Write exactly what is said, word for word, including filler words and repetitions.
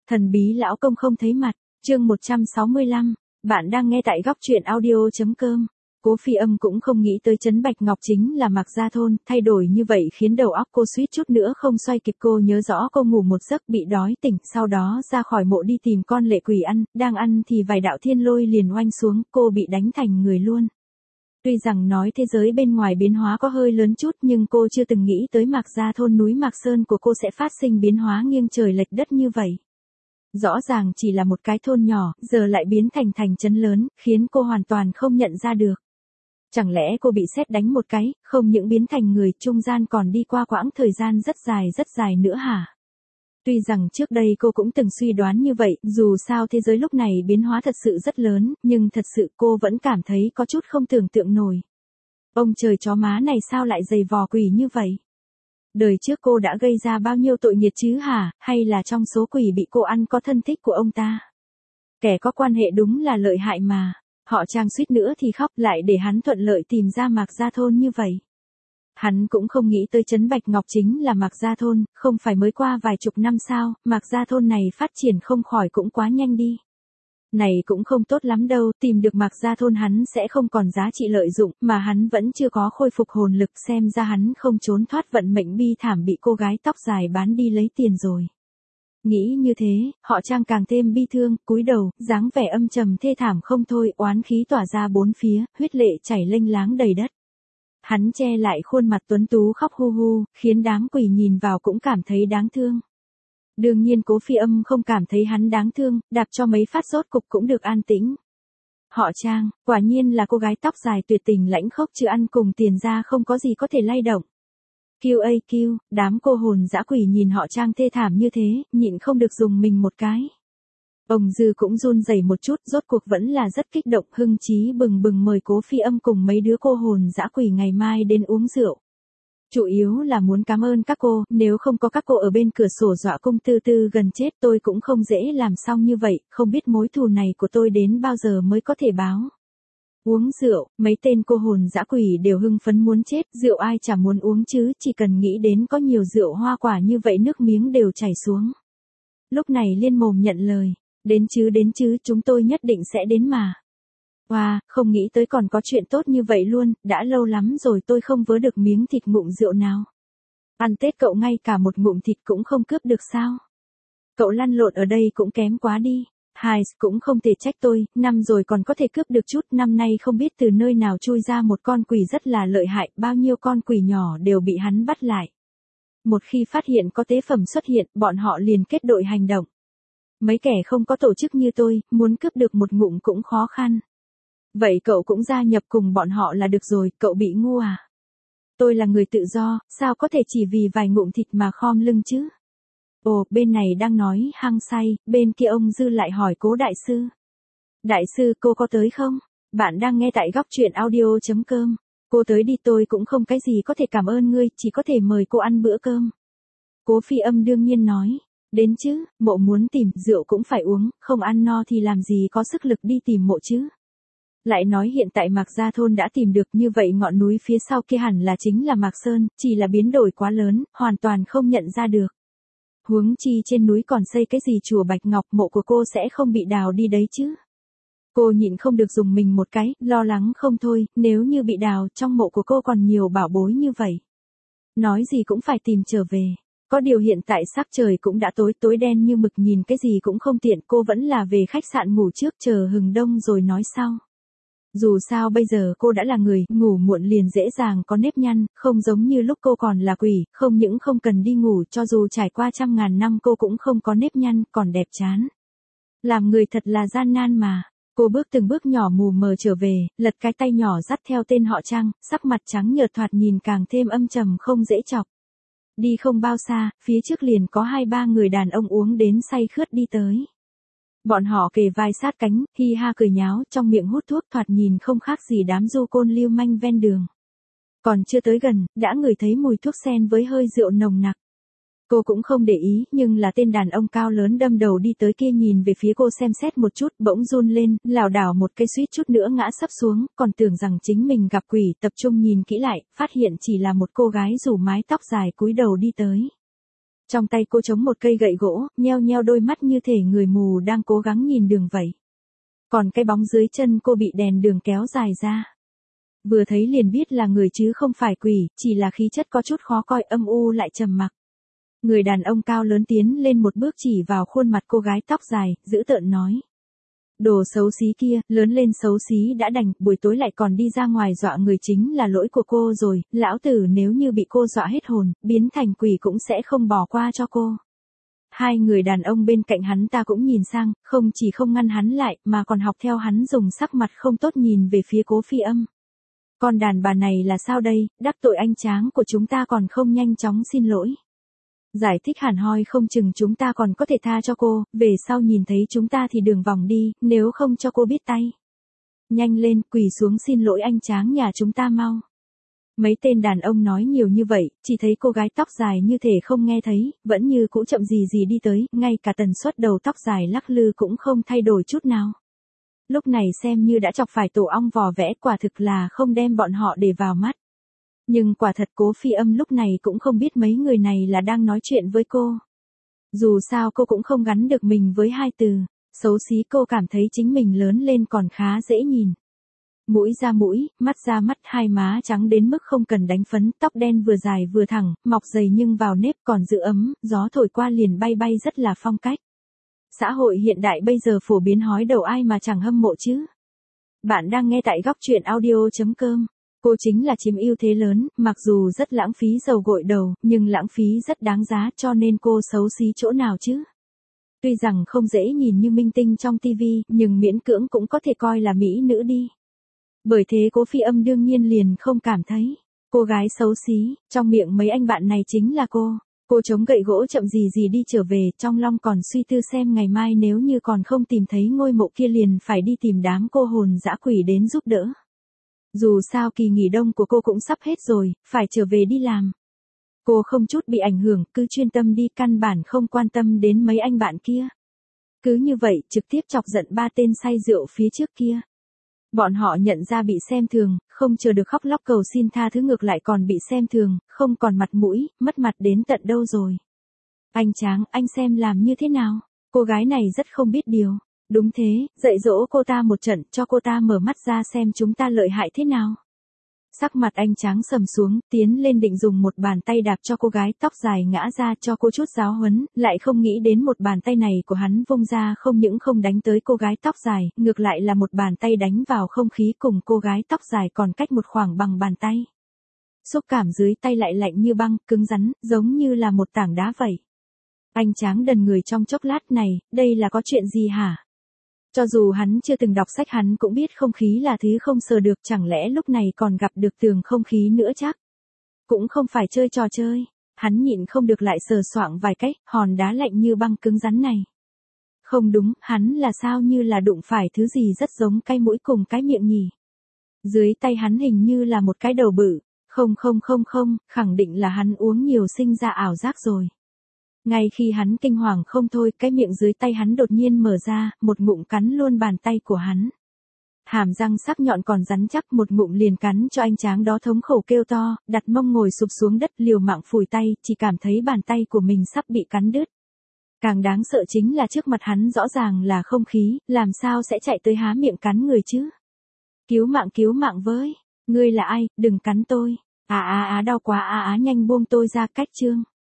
Thần bí lão công không thấy mặt, chương một trăm sáu mươi lăm, bạn đang nghe tại góc truyện audio.com. Cố Phi Âm cũng không nghĩ tới Trấn Bạch Ngọc chính là Mạc Gia Thôn, thay đổi như vậy khiến đầu óc cô suýt chút nữa không xoay kịp. Cô nhớ rõ cô ngủ một giấc bị đói tỉnh, sau đó ra khỏi mộ đi tìm con lệ quỷ ăn, đang ăn thì vài đạo thiên lôi liền oanh xuống, cô bị đánh thành người luôn. Tuy rằng nói thế giới bên ngoài biến hóa có hơi lớn chút nhưng cô chưa từng nghĩ tới Mạc Gia Thôn núi Mạc Sơn của cô sẽ phát sinh biến hóa nghiêng trời lệch đất như vậy. Rõ ràng chỉ là một cái thôn nhỏ, giờ lại biến thành thành trấn lớn, khiến cô hoàn toàn không nhận ra được. Chẳng lẽ cô bị sét đánh một cái, không những biến thành người, trung gian còn đi qua quãng thời gian rất dài rất dài nữa hả? Tuy rằng trước đây cô cũng từng suy đoán như vậy, dù sao thế giới lúc này biến hóa thật sự rất lớn, nhưng thật sự cô vẫn cảm thấy có chút không tưởng tượng nổi. Ông trời chó má này sao lại dày vò quỷ như vậy? Đời trước cô đã gây ra bao nhiêu tội nghiệp chứ hả, hay là trong số quỷ bị cô ăn có thân thích của ông ta? Kẻ có quan hệ đúng là lợi hại mà. Họ Trang suýt nữa thì khóc lại để hắn thuận lợi tìm ra Mạc Gia Thôn như vậy. Hắn cũng không nghĩ tới Trấn Bạch Ngọc chính là Mạc Gia Thôn, không phải mới qua vài chục năm sao, Mạc Gia Thôn này phát triển không khỏi cũng quá nhanh đi. Này cũng không tốt lắm đâu, tìm được Mạc Gia Thôn hắn sẽ không còn giá trị lợi dụng, mà hắn vẫn chưa có khôi phục hồn lực, xem ra hắn không trốn thoát vận mệnh bi thảm bị cô gái tóc dài bán đi lấy tiền rồi. Nghĩ như thế, họ Trang càng thêm bi thương, cúi đầu, dáng vẻ âm trầm thê thảm không thôi, oán khí tỏa ra bốn phía, huyết lệ chảy lênh láng đầy đất. Hắn che lại khuôn mặt tuấn tú khóc hu hu, khiến đám quỷ nhìn vào cũng cảm thấy đáng thương. Đương nhiên Cố Phi Âm không cảm thấy hắn đáng thương, đạp cho mấy phát rốt cục cũng được an tĩnh. Họ Trang, quả nhiên là cô gái tóc dài tuyệt tình lãnh khốc chứ ăn cùng tiền ra không có gì có thể lay động. Kiêu ây kiêu, đám cô hồn dã quỷ nhìn họ Trang thê thảm như thế, nhịn không được dùng mình một cái. Ông Dư cũng run rẩy một chút, rốt cuộc vẫn là rất kích động, hưng chí bừng bừng mời Cố Phi Âm cùng mấy đứa cô hồn dã quỷ ngày mai đến uống rượu. Chủ yếu là muốn cảm ơn các cô, nếu không có các cô ở bên cửa sổ dọa cung tư tư gần chết tôi cũng không dễ làm xong như vậy, không biết mối thù này của tôi đến bao giờ mới có thể báo. Uống rượu, mấy tên cô hồn dã quỷ đều hưng phấn muốn chết, rượu ai chả muốn uống chứ, chỉ cần nghĩ đến có nhiều rượu hoa quả như vậy nước miếng đều chảy xuống. Lúc này liên mồm nhận lời, đến chứ đến chứ, chúng tôi nhất định sẽ đến mà. Wow, không nghĩ tới còn có chuyện tốt như vậy luôn, đã lâu lắm rồi tôi không vớ được miếng thịt ngụm rượu nào. Ăn Tết cậu ngay cả một ngụm thịt cũng không cướp được sao? Cậu lăn lộn ở đây cũng kém quá đi. Hai, cũng không thể trách tôi, năm rồi còn có thể cướp được chút, năm nay không biết từ nơi nào chui ra một con quỷ rất là lợi hại, bao nhiêu con quỷ nhỏ đều bị hắn bắt lại. Một khi phát hiện có tế phẩm xuất hiện, bọn họ liền kết đội hành động. Mấy kẻ không có tổ chức như tôi, muốn cướp được một ngụm cũng khó khăn. Vậy cậu cũng gia nhập cùng bọn họ là được rồi, cậu bị ngu à? Tôi là người tự do, sao có thể chỉ vì vài ngụm thịt mà khom lưng chứ? Ồ, bên này đang nói hăng say, bên kia ông Dư lại hỏi Cố đại sư. Đại sư, cô có tới không? Bạn đang nghe tại góc truyện audio.com. Cô tới đi, tôi cũng không cái gì có thể cảm ơn ngươi, chỉ có thể mời cô ăn bữa cơm. Cố Phi Âm đương nhiên nói. Đến chứ, mộ muốn tìm, rượu cũng phải uống, không ăn no thì làm gì có sức lực đi tìm mộ chứ. Lại nói hiện tại Mạc Gia Thôn đã tìm được, như vậy ngọn núi phía sau kia hẳn là chính là Mạc Sơn, chỉ là biến đổi quá lớn, hoàn toàn không nhận ra được. Huống chi trên núi còn xây cái gì chùa Bạch Ngọc, mộ của cô sẽ không bị đào đi đấy chứ. Cô nhịn không được dùng mình một cái, lo lắng không thôi, nếu như bị đào, trong mộ của cô còn nhiều bảo bối như vậy. Nói gì cũng phải tìm trở về. Có điều hiện tại sắc trời cũng đã tối, tối đen như mực, nhìn cái gì cũng không tiện, cô vẫn là về khách sạn ngủ trước chờ hừng đông rồi nói sau. Dù sao bây giờ cô đã là người, ngủ muộn liền dễ dàng có nếp nhăn, không giống như lúc cô còn là quỷ, không những không cần đi ngủ, cho dù trải qua trăm ngàn năm cô cũng không có nếp nhăn, còn đẹp chán. Làm người thật là gian nan mà. Cô bước từng bước nhỏ mù mờ trở về, lật cái tay nhỏ dắt theo tên họ Trang, sắc mặt trắng nhợt thoạt nhìn càng thêm âm trầm không dễ chọc. Đi không bao xa, phía trước liền có hai ba người đàn ông uống đến say khướt đi tới. Bọn họ kề vai sát cánh, hi ha cười nháo, trong miệng hút thuốc, thoạt nhìn không khác gì đám du côn lưu manh ven đường. Còn chưa tới gần, đã ngửi thấy mùi thuốc xen với hơi rượu nồng nặc. Cô cũng không để ý, nhưng là tên đàn ông cao lớn đâm đầu đi tới kia nhìn về phía cô xem xét một chút, bỗng run lên, lảo đảo một cái suýt chút nữa ngã sấp xuống, còn tưởng rằng chính mình gặp quỷ, tập trung nhìn kỹ lại, phát hiện chỉ là một cô gái rủ mái tóc dài cúi đầu đi tới. Trong tay cô chống một cây gậy gỗ, nheo nheo đôi mắt như thể người mù đang cố gắng nhìn đường vậy. Còn cái bóng dưới chân cô bị đèn đường kéo dài ra. Vừa thấy liền biết là người chứ không phải quỷ, chỉ là khí chất có chút khó coi, âm u lại trầm mặc. Người đàn ông cao lớn tiến lên một bước chỉ vào khuôn mặt cô gái tóc dài, dữ tợn nói. Đồ xấu xí kia, lớn lên xấu xí đã đành, buổi tối lại còn đi ra ngoài dọa người chính là lỗi của cô rồi, lão tử nếu như bị cô dọa hết hồn, biến thành quỷ cũng sẽ không bỏ qua cho cô. Hai người đàn ông bên cạnh hắn ta cũng nhìn sang, không chỉ không ngăn hắn lại, mà còn học theo hắn dùng sắc mặt không tốt nhìn về phía Cố Phi Âm. Con đàn bà này là sao đây, đắc tội anh Tráng của chúng ta còn không nhanh chóng xin lỗi. Giải thích hẳn hoi không chừng chúng ta còn có thể tha cho cô, về sau nhìn thấy chúng ta thì đường vòng đi, nếu không cho cô biết tay. Nhanh lên, quỳ xuống xin lỗi anh Tráng nhà chúng ta mau. Mấy tên đàn ông nói nhiều như vậy, chỉ thấy cô gái tóc dài như thể không nghe thấy, vẫn như cũ chậm gì gì đi tới, ngay cả tần suất đầu tóc dài lắc lư cũng không thay đổi chút nào. Lúc này xem như đã chọc phải tổ ong vò vẽ, quả thực là không đem bọn họ để vào mắt. Nhưng quả thật Cố Phi Âm lúc này cũng không biết mấy người này là đang nói chuyện với cô. Dù sao cô cũng không gắn được mình với hai từ, xấu xí, cô cảm thấy chính mình lớn lên còn khá dễ nhìn. Mũi ra mũi, mắt ra mắt, hai má trắng đến mức không cần đánh phấn, tóc đen vừa dài vừa thẳng, mọc dày nhưng vào nếp còn giữ ấm, gió thổi qua liền bay bay rất là phong cách. Xã hội hiện đại bây giờ phổ biến hói đầu ai mà chẳng hâm mộ chứ. Bạn đang nghe tại góc truyện audio chấm com. Cô chính là chiếm ưu thế lớn, mặc dù rất lãng phí dầu gội đầu, nhưng lãng phí rất đáng giá, cho nên cô xấu xí chỗ nào chứ. Tuy rằng không dễ nhìn như minh tinh trong tivi, nhưng miễn cưỡng cũng có thể coi là mỹ nữ đi. Bởi thế Cố Phi Âm đương nhiên liền không cảm thấy cô gái xấu xí, trong miệng mấy anh bạn này chính là cô. Cô chống gậy gỗ chậm gì gì đi trở về, trong lòng còn suy tư xem ngày mai nếu như còn không tìm thấy ngôi mộ kia liền phải đi tìm đám cô hồn dã quỷ đến giúp đỡ. Dù sao kỳ nghỉ đông của cô cũng sắp hết rồi, phải trở về đi làm. Cô không chút bị ảnh hưởng, cứ chuyên tâm đi, căn bản không quan tâm đến mấy anh bạn kia. Cứ như vậy, trực tiếp chọc giận ba tên say rượu phía trước kia. Bọn họ nhận ra bị xem thường, không chờ được khóc lóc cầu xin tha thứ, ngược lại còn bị xem thường, không còn mặt mũi, mất mặt đến tận đâu rồi. Anh Tráng, anh xem làm như thế nào? Cô gái này rất không biết điều. Đúng thế, dạy dỗ cô ta một trận, cho cô ta mở mắt ra xem chúng ta lợi hại thế nào. Sắc mặt anh Tráng sầm xuống, tiến lên định dùng một bàn tay đạp cho cô gái tóc dài ngã ra cho cô chút giáo huấn, lại không nghĩ đến một bàn tay này của hắn vung ra không những không đánh tới cô gái tóc dài, ngược lại là một bàn tay đánh vào không khí, cùng cô gái tóc dài còn cách một khoảng bằng bàn tay. Xúc cảm dưới tay lại lạnh như băng, cứng rắn, giống như là một tảng đá vậy. Anh Tráng đần người trong chốc lát này, đây là có chuyện gì hả? Cho dù hắn chưa từng đọc sách hắn cũng biết không khí là thứ không sờ được, chẳng lẽ lúc này còn gặp được tường không khí nữa chắc. Cũng không phải chơi trò chơi, hắn nhịn không được lại sờ soạng vài cách, hòn đá lạnh như băng cứng rắn này. Không đúng, hắn là sao như là đụng phải thứ gì rất giống cái mũi cùng cái miệng nhỉ. Dưới tay hắn hình như là một cái đầu bự, không không không không, khẳng định là hắn uống nhiều sinh ra ảo giác rồi. Ngay khi hắn kinh hoàng không thôi, cái miệng dưới tay hắn đột nhiên mở ra, một ngụm cắn luôn bàn tay của hắn. Hàm răng sắc nhọn còn rắn chắc, một ngụm liền cắn cho anh Tráng đó thống khổ kêu to, đặt mông ngồi sụp xuống đất liều mạng phủi tay, chỉ cảm thấy bàn tay của mình sắp bị cắn đứt. Càng đáng sợ chính là trước mặt hắn rõ ràng là không khí, làm sao sẽ chạy tới há miệng cắn người chứ? Cứu mạng cứu mạng với, ngươi là ai, đừng cắn tôi. À à à đau quá, à à nhanh buông tôi ra, cách chương.